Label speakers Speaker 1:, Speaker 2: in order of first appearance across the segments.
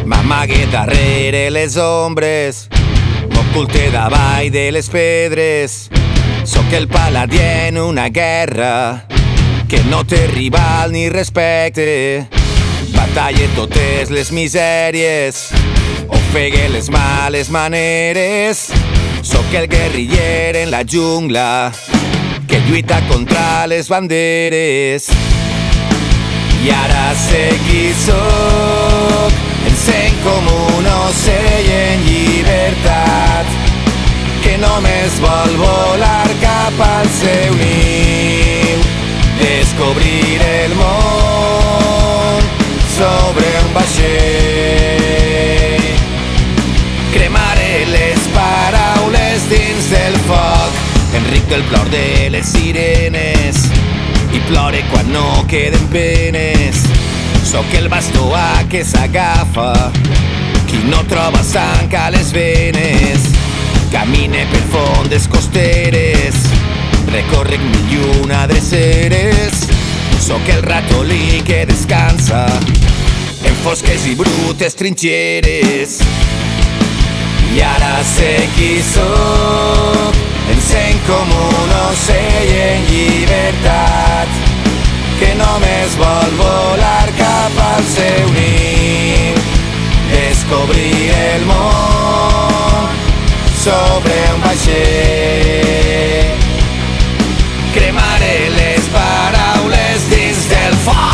Speaker 1: M'amague darrere les ombres, m'oculte davall de les pedres. Sóc el paladí en una guerra que no té rival ni respecte. Batalle totes les misèries, ofegue les males maneres. Sóc el guerriller en la jungla que lluita contra les banderes. I ara sé qui sóc, encén com un ocell en llibertat, que només vol volar cap al seu niu, descobrir el món sobre un vaixell. Cremaré les paraules dins del foc, enric del plor de les sirenes, i plore quan no queden penes. Sóc el bastó a què s'agafa qui no troba sang a les venes. Camine per fondes costeres, recorrec mil i una dreceres. Sóc el ratolí que descansa en fosques i brutes trinxeres. I ara sé qui sóc, encén com un ocell en llibertat, que només vol volar cap al seu niu, descobrir el món sobre un vaixell. Cremaré les paraules dins del foc.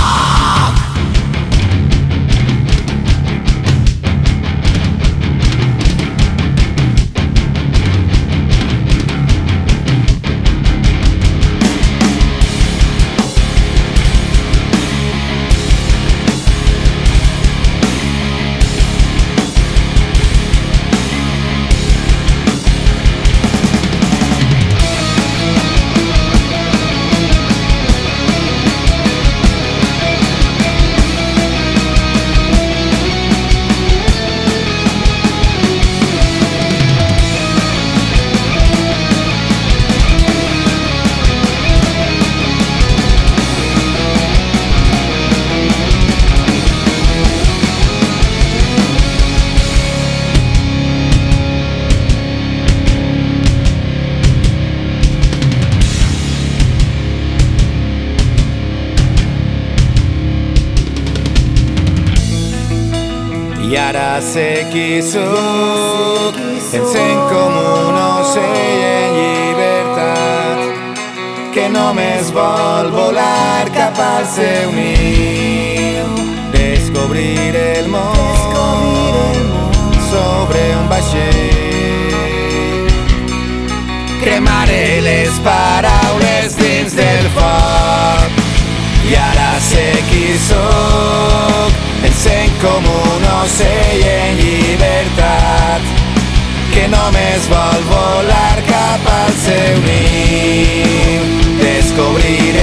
Speaker 1: I ara sé qui sóc, encén com un ocell en llibertat, que només vol volar cap al seu niu, descobrir el món sobre un vaixell. Cremaré les paraules dins del foc. I ara sé qui sóc, encén com un ocell en llibertat, que només vol volar cap al seu niu, descobrir